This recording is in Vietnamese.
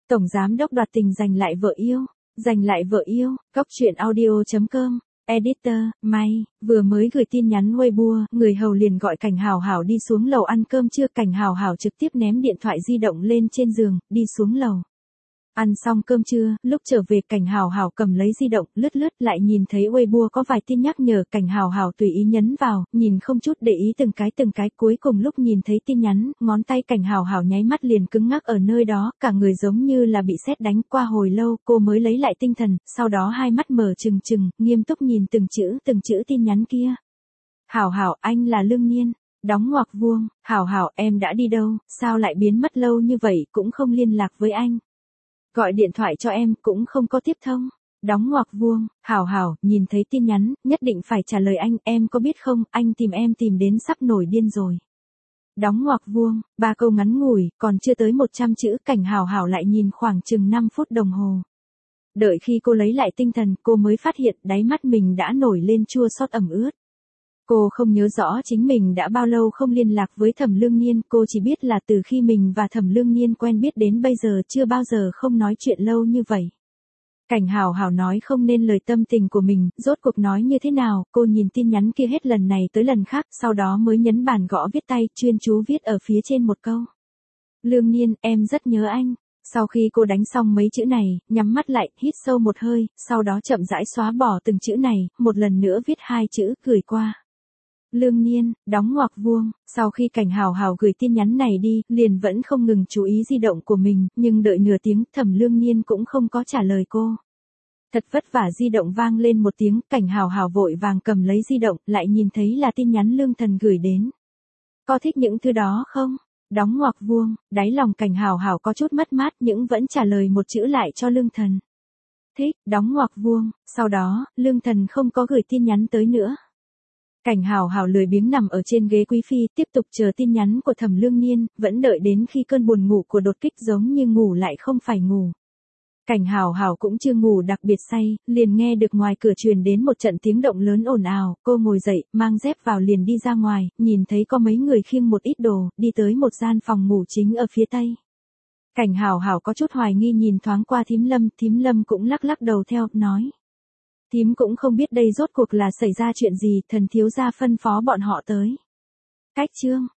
Tổng giám đốc đoạt tình giành lại vợ yêu. Giành lại vợ yêu, Góc truyện audio.com. Editor, May, vừa mới gửi tin nhắn Weibo, người hầu liền gọi Cảnh Hào Hào đi xuống lầu ăn cơm trưa. Cảnh Hào Hào trực tiếp ném điện thoại di động lên trên giường, đi xuống lầu. Ăn xong cơm trưa, lúc trở về Cảnh Hào Hào cầm lấy di động, lướt lại nhìn thấy Weibo có vài tin nhắc nhở. Cảnh Hào Hào tùy ý nhấn vào, nhìn không chút để ý từng cái, cuối cùng lúc nhìn thấy tin nhắn, ngón tay Cảnh Hào Hào nháy mắt liền cứng ngắc ở nơi đó, cả người giống như là bị sét đánh. Qua hồi lâu, cô mới lấy lại tinh thần, sau đó hai mắt mở trừng, nghiêm túc nhìn từng chữ tin nhắn kia. Hào Hào, anh là Lương Nhiên. Đóng ngoặc vuông, Hào Hào, em đã đi đâu, sao lại biến mất lâu như vậy, cũng không liên lạc với anh. Gọi điện thoại cho em cũng không có tiếp thông. Đóng ngoặc vuông, Hào Hào, nhìn thấy tin nhắn, nhất định phải trả lời anh, em có biết không, anh tìm em tìm đến sắp nổi điên rồi. Đóng ngoặc vuông, 3 câu ngắn ngủi, còn chưa tới 100 chữ. Cảnh Hào Hào lại nhìn khoảng chừng 5 phút đồng hồ. Đợi khi cô lấy lại tinh thần, cô mới phát hiện đáy mắt mình đã nổi lên chua xót ẩm ướt. Cô không nhớ rõ chính mình đã bao lâu không liên lạc với Thẩm Lương Nhiên, cô chỉ biết là từ khi mình và Thẩm Lương Nhiên quen biết đến bây giờ chưa bao giờ không nói chuyện lâu như vậy. Cảnh Hào Hào nói không nên lời tâm tình của mình, rốt cuộc nói như thế nào, cô nhìn tin nhắn kia hết lần này tới lần khác, sau đó mới nhấn bàn gõ viết tay, chuyên chú viết ở phía trên một câu. Lương Nhiên, em rất nhớ anh. Sau khi cô đánh xong mấy chữ này, nhắm mắt lại, hít sâu một hơi, sau đó chậm rãi xóa bỏ từng chữ này, một lần nữa viết 2 chữ, gửi qua. Lương Nhiên, đóng ngoặc vuông, sau khi Cảnh Hào Hào gửi tin nhắn này đi, liền vẫn không ngừng chú ý di động của mình, nhưng đợi nửa tiếng, Thẩm Lương Nhiên cũng không có trả lời cô. Thật vất vả di động vang lên một tiếng, Cảnh Hào Hào vội vàng cầm lấy di động, lại nhìn thấy là tin nhắn Lương Thần gửi đến. Có thích những thứ đó không? Đóng ngoặc vuông, đáy lòng Cảnh Hào Hào có chút mất mát nhưng vẫn trả lời một chữ lại cho Lương Thần. Thích, đóng ngoặc vuông, sau đó, Lương Thần không có gửi tin nhắn tới nữa. Cảnh Hào Hào lười biếng nằm ở trên ghế quý phi, tiếp tục chờ tin nhắn của Thẩm Lương Nhiên, vẫn đợi đến khi cơn buồn ngủ của đột kích giống như ngủ lại không phải ngủ. Cảnh Hào Hào cũng chưa ngủ đặc biệt say, liền nghe được ngoài cửa truyền đến một trận tiếng động lớn ồn ào, cô ngồi dậy, mang dép vào liền đi ra ngoài, nhìn thấy có mấy người khiêng một ít đồ, đi tới một gian phòng ngủ chính ở phía tây. Cảnh Hào Hào có chút hoài nghi nhìn thoáng qua Thím Lâm cũng lắc đầu theo, nói. Thím cũng không biết đây rốt cuộc là xảy ra chuyện gì, thần thiếu gia phân phó bọn họ tới. Cách chương.